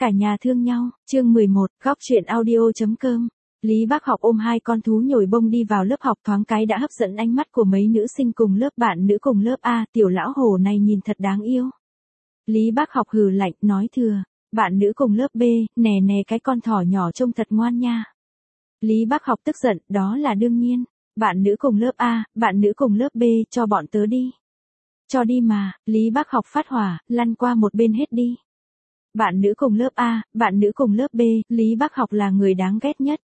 cả nhà thương nhau, chương 11, góc chuyện audio.com. Lý Bác Học ôm hai con thú nhồi bông đi vào lớp học, thoáng cái đã hấp dẫn ánh mắt của mấy nữ sinh cùng lớp. Bạn nữ cùng lớp A, tiểu lão hổ này nhìn thật đáng yêu. Lý Bác Học hừ lạnh, nói thừa. Bạn nữ cùng lớp B, nè nè cái con thỏ nhỏ trông thật ngoan nha. Lý Bác Học tức giận, đó là đương nhiên. Bạn nữ cùng lớp A, bạn nữ cùng lớp B, cho bọn tớ đi. Cho đi mà, Lý Bác Học phát hỏa, lăn qua một bên hết đi. Bạn nữ cùng lớp A, bạn nữ cùng lớp B, Lý Bác Học là người đáng ghét nhất.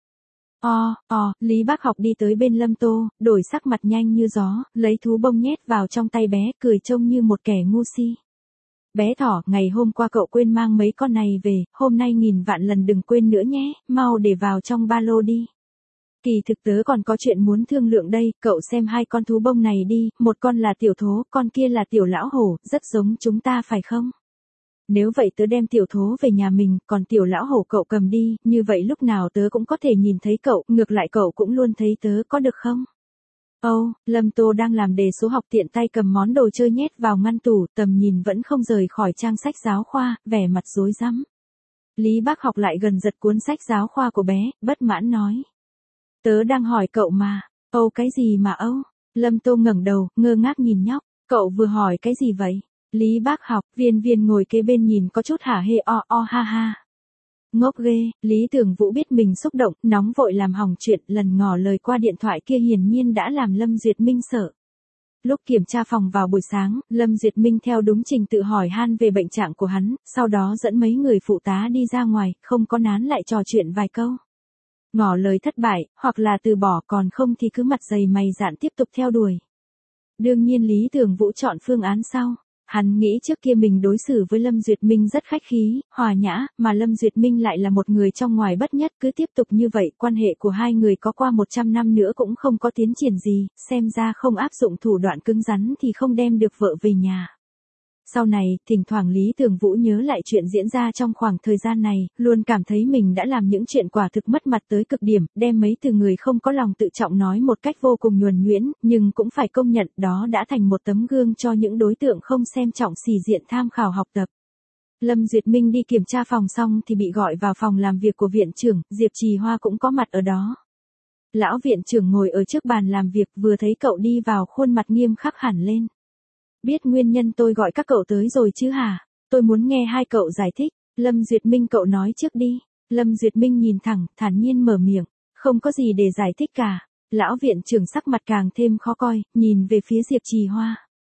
Lý Bác Học đi tới bên Lâm Tô, đổi sắc mặt nhanh như gió, lấy thú bông nhét vào trong tay bé, cười trông như một kẻ ngu si. Bé thỏ, ngày hôm qua cậu quên mang mấy con này về, hôm nay nghìn vạn lần đừng quên nữa nhé, mau để vào trong ba lô đi. Kỳ thực tớ còn có chuyện muốn thương lượng đây, cậu xem hai con thú bông này đi, một con là tiểu thố, con kia là tiểu lão hổ, rất giống chúng ta phải không? Nếu vậy tớ đem tiểu thố về nhà mình, còn tiểu lão hổ cậu cầm đi, như vậy lúc nào tớ cũng có thể nhìn thấy cậu, ngược lại cậu cũng luôn thấy tớ, có được không? Lâm Tô đang làm đề số học, tiện tay cầm món đồ chơi nhét vào ngăn tủ, tầm nhìn vẫn không rời khỏi trang sách giáo khoa, vẻ mặt rối rắm. Lý Bác Học lại gần giật cuốn sách giáo khoa của bé, bất mãn nói. Tớ đang hỏi cậu mà. Cái gì mà Lâm Tô ngẩng đầu, ngơ ngác nhìn nhóc. Cậu vừa hỏi cái gì vậy? Lý Bác Học, Viên ngồi kế bên nhìn có chút hả hê ha ha. Ngốc ghê, Lý Tưởng Vũ biết mình xúc động, nóng vội làm hỏng chuyện, lần ngỏ lời qua điện thoại kia hiển nhiên đã làm Lâm Duyệt Minh sợ. Lúc kiểm tra phòng vào buổi sáng, Lâm Duyệt Minh theo đúng trình tự hỏi han về bệnh trạng của hắn, sau đó dẫn mấy người phụ tá đi ra ngoài, không có nán lại trò chuyện vài câu. Ngỏ lời thất bại, hoặc là từ bỏ, còn không thì cứ mặt dày mày dạn tiếp tục theo đuổi. Đương nhiên Lý Tưởng Vũ chọn phương án sau. Hắn nghĩ trước kia mình đối xử với Lâm Duyệt Minh rất khách khí, hòa nhã, mà Lâm Duyệt Minh lại là một người trong ngoài bất nhất, cứ tiếp tục như vậy, quan hệ của hai người có qua 100 năm nữa cũng không có tiến triển gì, xem ra không áp dụng thủ đoạn cứng rắn thì không đem được vợ về nhà. Sau này, thỉnh thoảng Lý Tưởng Vũ nhớ lại chuyện diễn ra trong khoảng thời gian này, luôn cảm thấy mình đã làm những chuyện quả thực mất mặt tới cực điểm, đem mấy từ người không có lòng tự trọng nói một cách vô cùng nhuần nhuyễn, nhưng cũng phải công nhận đó đã thành một tấm gương cho những đối tượng không xem trọng sĩ diện tham khảo học tập. Lâm Duyệt Minh đi kiểm tra phòng xong thì bị gọi vào phòng làm việc của viện trưởng, Diệp Trì Hoa cũng có mặt ở đó. Lão viện trưởng ngồi ở trước bàn làm việc, vừa thấy cậu đi vào khuôn mặt nghiêm khắc hẳn lên. Biết nguyên nhân tôi gọi các cậu tới rồi chứ hả? Tôi muốn nghe hai cậu giải thích. Lâm Duyệt Minh, cậu nói trước đi. Lâm Duyệt Minh nhìn thẳng, thản nhiên mở miệng. Không có gì để giải thích cả. Lão viện trưởng sắc mặt càng thêm khó coi, nhìn về phía Diệp Trì Hoa.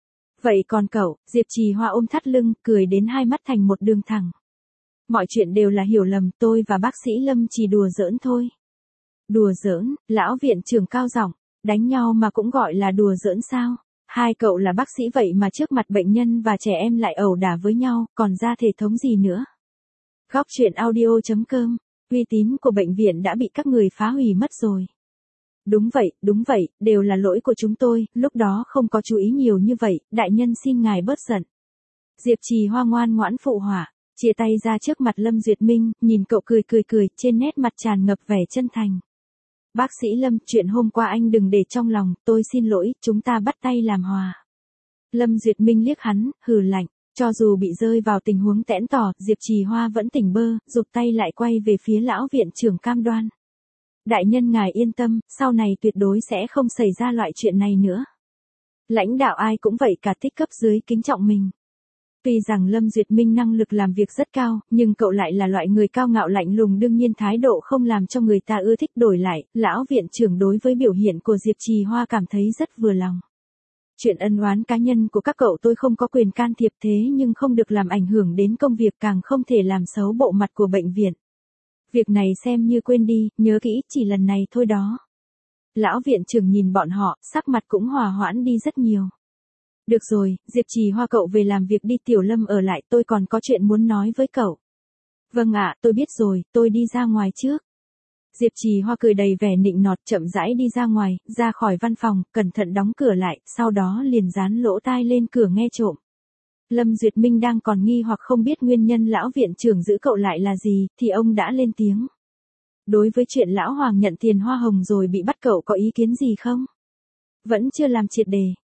Vậy còn cậu? Diệp Trì Hoa ôm thắt lưng, cười đến hai mắt thành một đường thẳng. Mọi chuyện đều là hiểu lầm, tôi và bác sĩ Lâm chỉ đùa giỡn thôi. Đùa giỡn? Lão viện trưởng cao giọng. Đánh nhau mà cũng gọi là đùa giỡn sao? Hai cậu là bác sĩ vậy mà trước mặt bệnh nhân và trẻ em lại ẩu đả với nhau, còn ra thể thống gì nữa. Góc chuyện audio.com, uy tín của bệnh viện đã bị các người phá hủy mất rồi. Đúng vậy, đều là lỗi của chúng tôi, lúc đó không có chú ý nhiều như vậy, đại nhân xin ngài bớt giận. Diệp Trì Hoa ngoan ngoãn phụ họa, chia tay ra trước mặt Lâm Duyệt Minh, nhìn cậu cười, trên nét mặt tràn ngập vẻ chân thành. Bác sĩ Lâm, chuyện hôm qua anh đừng để trong lòng, tôi xin lỗi, chúng ta bắt tay làm hòa. Lâm Duyệt Minh liếc hắn, hừ lạnh, cho dù bị rơi vào tình huống tẽn tỏ, Diệp Trì Hoa vẫn tỉnh bơ, giục tay lại quay về phía lão viện trưởng cam đoan. Đại nhân ngài yên tâm, sau này tuyệt đối sẽ không xảy ra loại chuyện này nữa. Lãnh đạo ai cũng vậy cả, thích cấp dưới kính trọng mình. Tuy rằng Lâm Duyệt Minh năng lực làm việc rất cao, nhưng cậu lại là loại người cao ngạo lạnh lùng, đương nhiên thái độ không làm cho người ta ưa thích. Đổi lại, lão viện trưởng đối với biểu hiện của Diệp Trì Hoa cảm thấy rất vừa lòng. Chuyện ân oán cá nhân của các cậu tôi không có quyền can thiệp, thế nhưng không được làm ảnh hưởng đến công việc, càng không thể làm xấu bộ mặt của bệnh viện. Việc này xem như quên đi, nhớ kỹ, chỉ lần này thôi đó. Lão viện trưởng nhìn bọn họ, sắc mặt cũng hòa hoãn đi rất nhiều. Được rồi, Diệp Trì Hoa cậu về làm việc đi, Tiểu Lâm ở lại, tôi còn có chuyện muốn nói với cậu. Vâng ạ, tôi biết rồi, tôi đi ra ngoài trước. Diệp Trì Hoa cười đầy vẻ nịnh nọt, chậm rãi đi ra ngoài, ra khỏi văn phòng, cẩn thận đóng cửa lại, sau đó liền dán lỗ tai lên cửa nghe trộm. Lâm Duyệt Minh đang còn nghi hoặc không biết nguyên nhân lão viện trưởng giữ cậu lại là gì, thì ông đã lên tiếng. Đối với chuyện lão Hoàng nhận tiền hoa hồng rồi bị bắt, cậu có ý kiến gì không? Vẫn chưa làm triệt đề.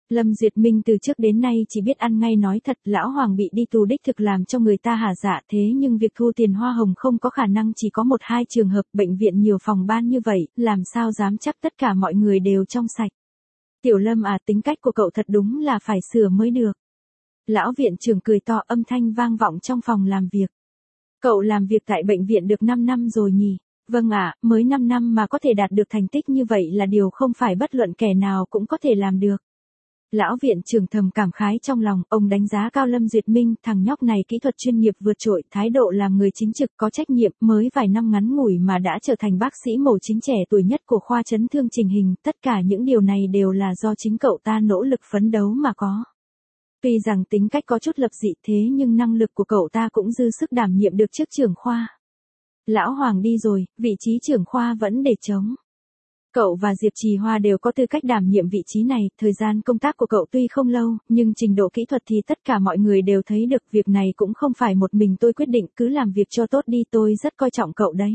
Lâm Duyệt Minh từ trước đến nay chỉ biết ăn ngay nói thật, lão Hoàng bị đi tù đích thực làm cho người ta hả dạ, thế nhưng việc thu tiền hoa hồng không có khả năng chỉ có một hai trường hợp, bệnh viện nhiều phòng ban như vậy, làm sao dám chắc tất cả mọi người đều trong sạch. Tiểu Lâm à, tính cách của cậu thật đúng là phải sửa mới được. Lão viện trưởng cười to, âm thanh vang vọng trong phòng làm việc. Cậu làm việc tại bệnh viện được 5 năm rồi nhỉ? Vâng ạ, mới 5 năm mà có thể đạt được thành tích như vậy là điều không phải bất luận kẻ nào cũng có thể làm được. Lão viện trưởng thầm cảm khái trong lòng, ông đánh giá cao Lâm Duyệt Minh, thằng nhóc này kỹ thuật chuyên nghiệp vượt trội, thái độ làm người chính trực có trách nhiệm, mới vài năm ngắn ngủi mà đã trở thành bác sĩ mổ chính trẻ tuổi nhất của khoa chấn thương chỉnh hình, tất cả những điều này đều là do chính cậu ta nỗ lực phấn đấu mà có. Tuy rằng tính cách có chút lập dị thế nhưng năng lực của cậu ta cũng dư sức đảm nhiệm được chức trưởng khoa. Lão Hoàng đi rồi, vị trí trưởng khoa vẫn để trống. Cậu và Diệp Trì Hoa đều có tư cách đảm nhiệm vị trí này, thời gian công tác của cậu tuy không lâu, nhưng trình độ kỹ thuật thì tất cả mọi người đều thấy được, việc này cũng không phải một mình tôi quyết định, cứ làm việc cho tốt đi, tôi rất coi trọng cậu đấy.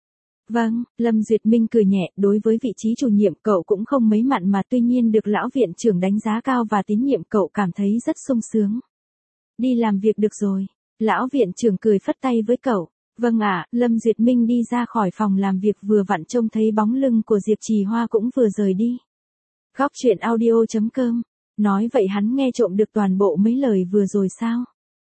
Vâng, Lâm Duyệt Minh cười nhẹ, đối với vị trí chủ nhiệm cậu cũng không mấy mặn mà, tuy nhiên được lão viện trưởng đánh giá cao và tín nhiệm cậu cảm thấy rất sung sướng. Đi làm việc được rồi. Lão viện trưởng cười phất tay với cậu. Vâng ạ, Lâm Duyệt Minh đi ra khỏi phòng làm việc vừa vặn trông thấy bóng lưng của Diệp Trì Hoa cũng vừa rời đi. Góc truyện audio.com. Nói vậy hắn nghe trộm được toàn bộ mấy lời vừa rồi sao?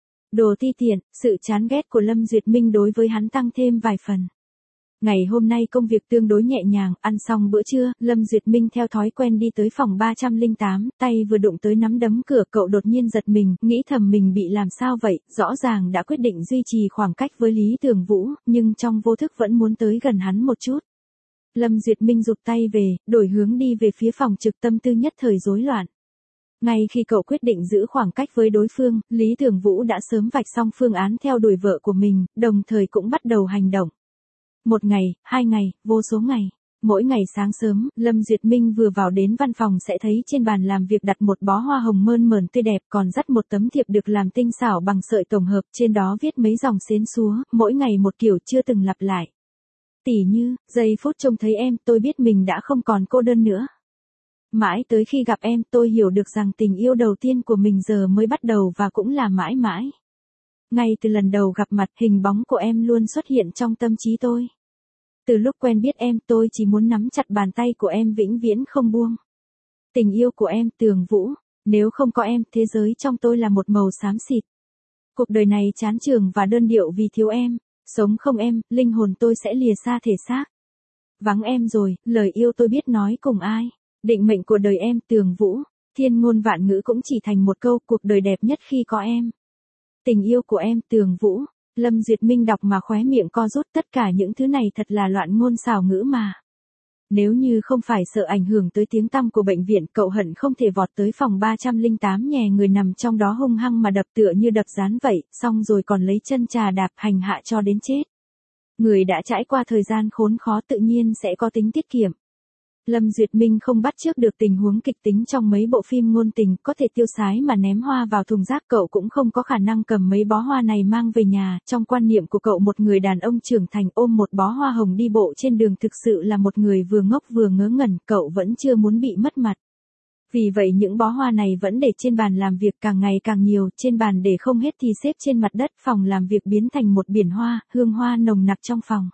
Đồ ti tiện, sự chán ghét của Lâm Duyệt Minh đối với hắn tăng thêm vài phần. Ngày hôm nay công việc tương đối nhẹ nhàng, ăn xong bữa trưa, Lâm Duyệt Minh theo thói quen đi tới phòng 308, tay vừa đụng tới nắm đấm cửa, cậu đột nhiên giật mình, nghĩ thầm mình bị làm sao vậy, rõ ràng đã quyết định duy trì khoảng cách với Lý Tường Vũ, nhưng trong vô thức vẫn muốn tới gần hắn một chút. Lâm Duyệt Minh giục tay về, đổi hướng đi về phía phòng trực, tâm tư nhất thời rối loạn. Ngay khi cậu quyết định giữ khoảng cách với đối phương, Lý Tường Vũ đã sớm vạch xong phương án theo đuổi vợ của mình, đồng thời cũng bắt đầu hành động. Một ngày, 2 ngày, vô số ngày. Mỗi ngày sáng sớm, Lâm Duyệt Minh vừa vào đến văn phòng sẽ thấy trên bàn làm việc đặt một bó hoa hồng mơn mởn tươi đẹp, còn dắt một tấm thiệp được làm tinh xảo bằng sợi tổng hợp, trên đó viết mấy dòng xến xúa, mỗi ngày một kiểu chưa từng lặp lại. Tỉ như, giây phút trông thấy em, tôi biết mình đã không còn cô đơn nữa. Mãi tới khi gặp em, tôi hiểu được rằng tình yêu đầu tiên của mình giờ mới bắt đầu và cũng là mãi mãi. Ngay từ lần đầu gặp mặt, hình bóng của em luôn xuất hiện trong tâm trí tôi. Từ lúc quen biết em, tôi chỉ muốn nắm chặt bàn tay của em vĩnh viễn không buông. Tình yêu của em, Tường Vũ, nếu không có em, thế giới trong tôi là một màu xám xịt. Cuộc đời này chán chường và đơn điệu vì thiếu em, sống không em, linh hồn tôi sẽ lìa xa thể xác. Vắng em rồi, lời yêu tôi biết nói cùng ai. Định mệnh của đời em, Tường Vũ, thiên ngôn vạn ngữ cũng chỉ thành một câu, cuộc đời đẹp nhất khi có em. Tình yêu của em, Tường Vũ. Lâm Duyệt Minh đọc mà khóe miệng co rút, tất cả những thứ này thật là loạn ngôn xảo ngữ mà. Nếu như không phải sợ ảnh hưởng tới tiếng tăm của bệnh viện, cậu hận không thể vọt tới phòng 308 nhè người nằm trong đó hung hăng mà đập tựa như đập rán vậy, xong rồi còn lấy chân trà đạp hành hạ cho đến chết. Người đã trải qua thời gian khốn khó tự nhiên sẽ có tính tiết kiệm. Lâm Duyệt Minh không bắt chước được tình huống kịch tính trong mấy bộ phim ngôn tình, có thể tiêu sái mà ném hoa vào thùng rác, cậu cũng không có khả năng cầm mấy bó hoa này mang về nhà, trong quan niệm của cậu một người đàn ông trưởng thành ôm một bó hoa hồng đi bộ trên đường thực sự là một người vừa ngốc vừa ngớ ngẩn, cậu vẫn chưa muốn bị mất mặt. Vì vậy những bó hoa này vẫn để trên bàn làm việc càng ngày càng nhiều, trên bàn để không hết thì xếp trên mặt đất, phòng làm việc biến thành một biển hoa, hương hoa nồng nặc trong phòng.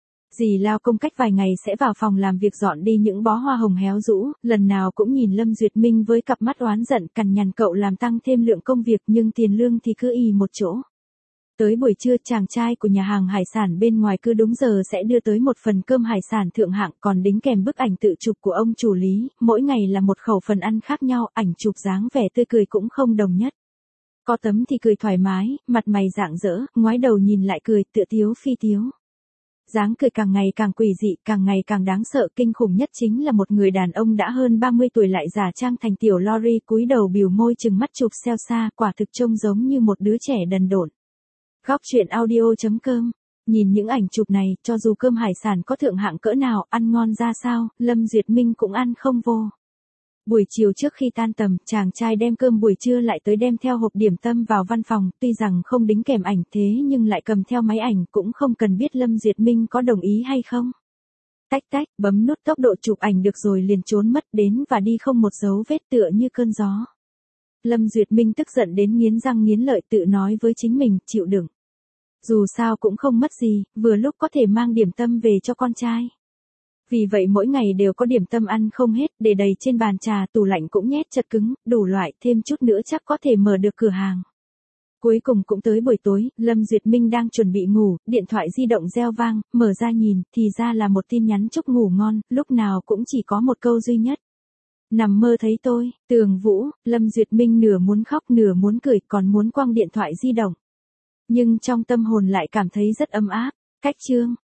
Dì Lao Công cách vài ngày sẽ vào phòng làm việc dọn đi những bó hoa hồng héo rũ, lần nào cũng nhìn Lâm Duyệt Minh với cặp mắt oán giận, cằn nhằn cậu làm tăng thêm lượng công việc nhưng tiền lương thì cứ ì một chỗ. Tới buổi trưa, chàng trai của nhà hàng hải sản bên ngoài cứ đúng giờ sẽ đưa tới một phần cơm hải sản thượng hạng, còn đính kèm bức ảnh tự chụp của ông chủ Lý, mỗi ngày là một khẩu phần ăn khác nhau, ảnh chụp dáng vẻ tươi cười cũng không đồng nhất. Có tấm thì cười thoải mái, mặt mày rạng rỡ, ngoái đầu nhìn lại cười, tựa tiếu phi tiếu. Dáng cười càng ngày càng quỷ dị, càng ngày càng đáng sợ, kinh khủng nhất chính là một người đàn ông đã hơn 30 tuổi lại giả trang thành tiểu Lori, cúi đầu bìu môi chừng mắt chụp xeo xa, quả thực trông giống như một đứa trẻ đần độn. Góc truyện audio.com. Nhìn những ảnh chụp này, cho dù cơm hải sản có thượng hạng cỡ nào, ăn ngon ra sao, Lâm Duyệt Minh cũng ăn không vô. Buổi chiều trước khi tan tầm, chàng trai đem cơm buổi trưa lại tới, đem theo hộp điểm tâm vào văn phòng, tuy rằng không đính kèm ảnh thế nhưng lại cầm theo máy ảnh, cũng không cần biết Lâm Duyệt Minh có đồng ý hay không. Tách tách, bấm nút tốc độ chụp ảnh được rồi liền trốn mất đến và đi không một dấu vết tựa như cơn gió. Lâm Duyệt Minh tức giận đến nghiến răng nghiến lợi tự nói với chính mình, chịu đựng. Dù sao cũng không mất gì, vừa lúc có thể mang điểm tâm về cho con trai. Vì vậy mỗi ngày đều có điểm tâm ăn không hết, để đầy trên bàn trà, tủ lạnh cũng nhét chật cứng, đủ loại, thêm chút nữa chắc có thể mở được cửa hàng. Cuối cùng cũng tới buổi tối, Lâm Duyệt Minh đang chuẩn bị ngủ, điện thoại di động reo vang, mở ra nhìn, thì ra là một tin nhắn chúc ngủ ngon, lúc nào cũng chỉ có một câu duy nhất. Nằm mơ thấy tôi, Tường Vũ. Lâm Duyệt Minh nửa muốn khóc nửa muốn cười, còn muốn quăng điện thoại di động. Nhưng trong tâm hồn lại cảm thấy rất ấm áp. Cách chương